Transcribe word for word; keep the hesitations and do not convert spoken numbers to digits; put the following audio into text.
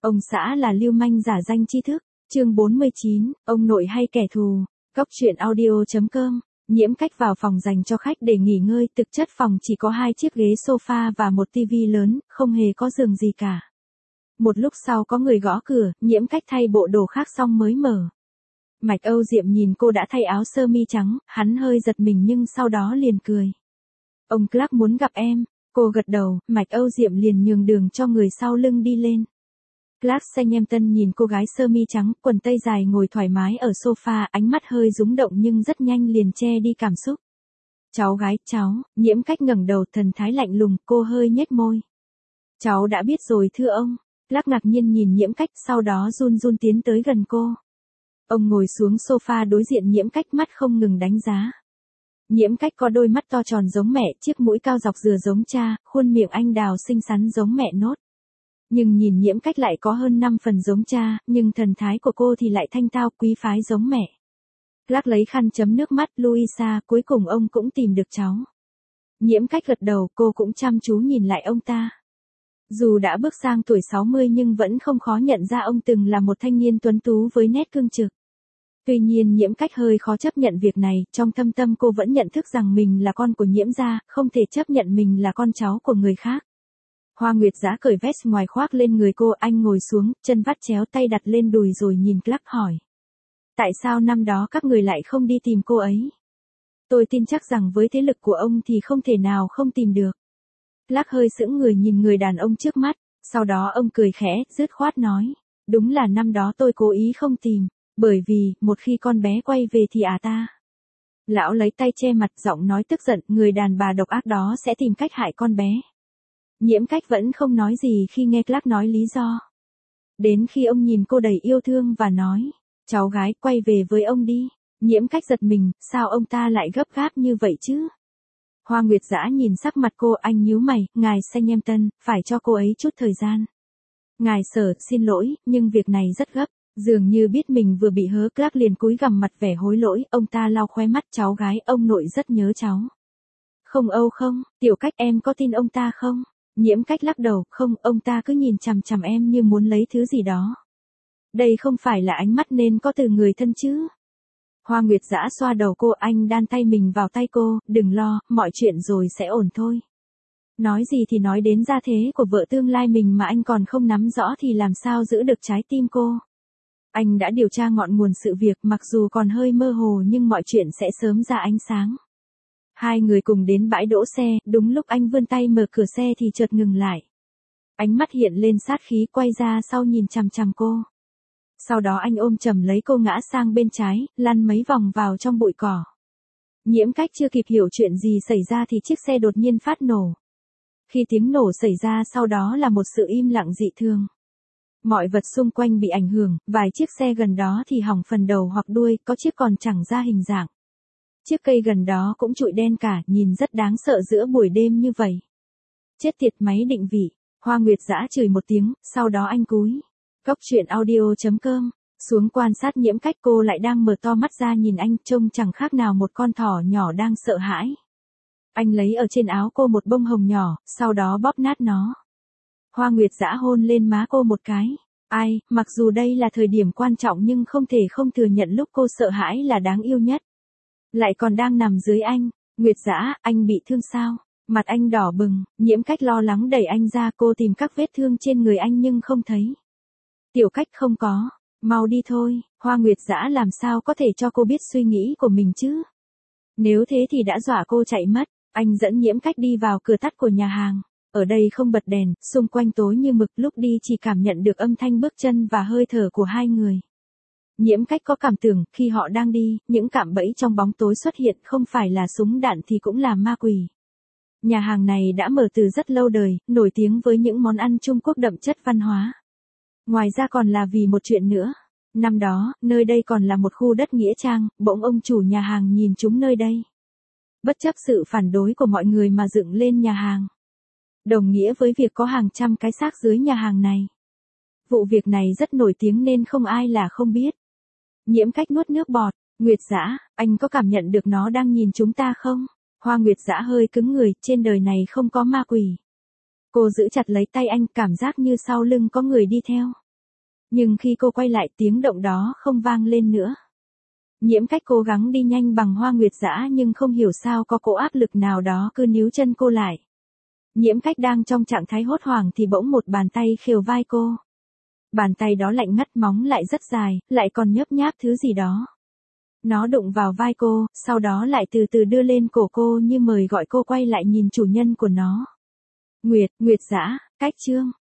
Ông xã là lưu manh giả danh tri thức. Chương bốn mươi chín, ông nội hay kẻ thù. Góc truyện audio chấm com. Nhiễm Cách vào phòng dành cho khách để nghỉ ngơi, thực chất phòng chỉ có hai chiếc ghế sofa và một tivi lớn, không hề có giường gì cả. Một lúc sau có người gõ cửa, Nhiễm Cách thay bộ đồ khác xong mới mở. Mạch Âu Diệm nhìn cô đã thay áo sơ mi trắng, hắn hơi giật mình nhưng sau đó liền cười. Ông Clark muốn gặp em. Cô gật đầu, Mạch Âu Diệm liền nhường đường cho người sau lưng đi lên. Clark Southampton nhìn cô gái sơ mi trắng, quần tây dài ngồi thoải mái ở sofa, ánh mắt hơi rúng động nhưng rất nhanh liền che đi cảm xúc. Cháu gái, cháu. Nhiễm Cách ngẩng đầu, thần thái lạnh lùng, cô hơi nhếch môi. Cháu đã biết rồi thưa ông. Clark ngạc nhiên nhìn Nhiễm Cách, sau đó run run tiến tới gần cô. Ông ngồi xuống sofa đối diện Nhiễm Cách, mắt không ngừng đánh giá. Nhiễm Cách có đôi mắt to tròn giống mẹ, chiếc mũi cao dọc dừa giống cha, khuôn miệng anh đào xinh xắn giống mẹ nốt. Nhưng nhìn Nhiễm Cách lại có hơn năm phần giống cha, nhưng thần thái của cô thì lại thanh tao quý phái giống mẹ. Clark lấy khăn chấm nước mắt, Louisa, cuối cùng ông cũng tìm được cháu. Nhiễm Cách gật đầu, cô cũng chăm chú nhìn lại ông ta. Dù đã bước sang tuổi sáu mươi nhưng vẫn không khó nhận ra ông từng là một thanh niên tuấn tú với nét cương trực. Tuy nhiên Nhiễm Cách hơi khó chấp nhận việc này, trong thâm tâm cô vẫn nhận thức rằng mình là con của Nhiễm gia, không thể chấp nhận mình là con cháu của người khác. Hoa Nguyệt Dã cởi vest ngoài khoác lên người cô, anh ngồi xuống, chân vắt chéo tay đặt lên đùi rồi nhìn Clark hỏi. Tại sao năm đó các người lại không đi tìm cô ấy? Tôi tin chắc rằng với thế lực của ông thì không thể nào không tìm được. Clark hơi sững người nhìn người đàn ông trước mắt, sau đó ông cười khẽ, dứt khoát nói. Đúng là năm đó tôi cố ý không tìm, bởi vì, một khi con bé quay về thì à ta. Lão lấy tay che mặt, giọng nói tức giận, người đàn bà độc ác đó sẽ tìm cách hại con bé. Nhiễm Cách vẫn không nói gì khi nghe Clark nói lý do. Đến khi ông nhìn cô đầy yêu thương và nói, cháu gái, quay về với ông đi. Nhiễm Cách giật mình, sao ông ta lại gấp gáp như vậy chứ? Hoa Nguyệt Dã nhìn sắc mặt cô, anh nhíu mày, ngài Southampton, phải cho cô ấy chút thời gian. Ngài Sở, xin lỗi, nhưng việc này rất gấp. Dường như biết mình vừa bị hớ, Clark liền cúi gằm mặt vẻ hối lỗi, ông ta lau khóe mắt, cháu gái, ông nội rất nhớ cháu. Không Âu không, Tiểu Cách, em có tin ông ta không? Nhiễm Cách lắc đầu, không, ông ta cứ nhìn chằm chằm em như muốn lấy thứ gì đó. Đây không phải là ánh mắt nên có từ người thân chứ. Hoa Nguyệt Dã xoa đầu cô, anh đan tay mình vào tay cô, đừng lo, mọi chuyện rồi sẽ ổn thôi. Nói gì thì nói đến gia thế của vợ tương lai mình mà anh còn không nắm rõ thì làm sao giữ được trái tim cô. Anh đã điều tra ngọn nguồn sự việc, mặc dù còn hơi mơ hồ nhưng mọi chuyện sẽ sớm ra ánh sáng. Hai người cùng đến bãi đỗ xe, đúng lúc anh vươn tay mở cửa xe thì chợt ngừng lại. Ánh mắt hiện lên sát khí, quay ra sau nhìn chằm chằm cô. Sau đó anh ôm chầm lấy cô ngã sang bên trái, lăn mấy vòng vào trong bụi cỏ. Nhiễm Cách chưa kịp hiểu chuyện gì xảy ra thì chiếc xe đột nhiên phát nổ. Khi tiếng nổ xảy ra sau đó là một sự im lặng dị thường. Mọi vật xung quanh bị ảnh hưởng, vài chiếc xe gần đó thì hỏng phần đầu hoặc đuôi, có chiếc còn chẳng ra hình dạng. Chiếc cây gần đó cũng trụi đen cả, nhìn rất đáng sợ giữa buổi đêm như vậy. Chết tiệt máy định vị. Hoa Nguyệt Dã chửi một tiếng, sau đó anh cúi. Góc truyện audio chấm com. Xuống quan sát Nhiễm Cách, cô lại đang mở to mắt ra nhìn anh, trông chẳng khác nào một con thỏ nhỏ đang sợ hãi. Anh lấy ở trên áo cô một bông hồng nhỏ, sau đó bóp nát nó. Hoa Nguyệt Dã hôn lên má cô một cái. Ai, mặc dù đây là thời điểm quan trọng nhưng không thể không thừa nhận lúc cô sợ hãi là đáng yêu nhất. Lại còn đang nằm dưới anh. Nguyệt Dã, anh bị thương sao? Mặt anh đỏ bừng, Nhiễm Cách lo lắng đẩy anh ra, cô tìm các vết thương trên người anh nhưng không thấy. Tiểu Cách, không có, mau đi thôi. Hoa Nguyệt Dã làm sao có thể cho cô biết suy nghĩ của mình chứ? Nếu thế thì đã dọa cô chạy mất. Anh dẫn Nhiễm Cách đi vào cửa tắt của nhà hàng. Ở đây không bật đèn, xung quanh tối như mực, lúc đi chỉ cảm nhận được âm thanh bước chân và hơi thở của hai người. Nhiễm Cách có cảm tưởng, khi họ đang đi, những cạm bẫy trong bóng tối xuất hiện, không phải là súng đạn thì cũng là ma quỷ. Nhà hàng này đã mở từ rất lâu đời, nổi tiếng với những món ăn Trung Quốc đậm chất văn hóa. Ngoài ra còn là vì một chuyện nữa. Năm đó, nơi đây còn là một khu đất nghĩa trang, bỗng ông chủ nhà hàng nhìn chúng nơi đây. Bất chấp sự phản đối của mọi người mà dựng lên nhà hàng. Đồng nghĩa với việc có hàng trăm cái xác dưới nhà hàng này. Vụ việc này rất nổi tiếng nên không ai là không biết. Nhiễm Cách nuốt nước bọt. Nguyệt Dã, anh có cảm nhận được nó đang nhìn chúng ta không? Hoa Nguyệt Dã hơi cứng người, trên đời này không có ma quỷ. Cô giữ chặt lấy tay anh, cảm giác như sau lưng có người đi theo. Nhưng khi cô quay lại tiếng động đó không vang lên nữa. Nhiễm Cách cố gắng đi nhanh bằng Hoa Nguyệt Dã nhưng không hiểu sao có cỗ áp lực nào đó cứ níu chân cô lại. Nhiễm Cách đang trong trạng thái hốt hoảng thì bỗng một bàn tay khều vai cô. Bàn tay đó lạnh ngắt, móng lại rất dài, lại còn nhấp nháp thứ gì đó. Nó đụng vào vai cô, sau đó lại từ từ đưa lên cổ cô như mời gọi cô quay lại nhìn chủ nhân của nó. Nguyệt, Nguyệt Dã, Cách Trương.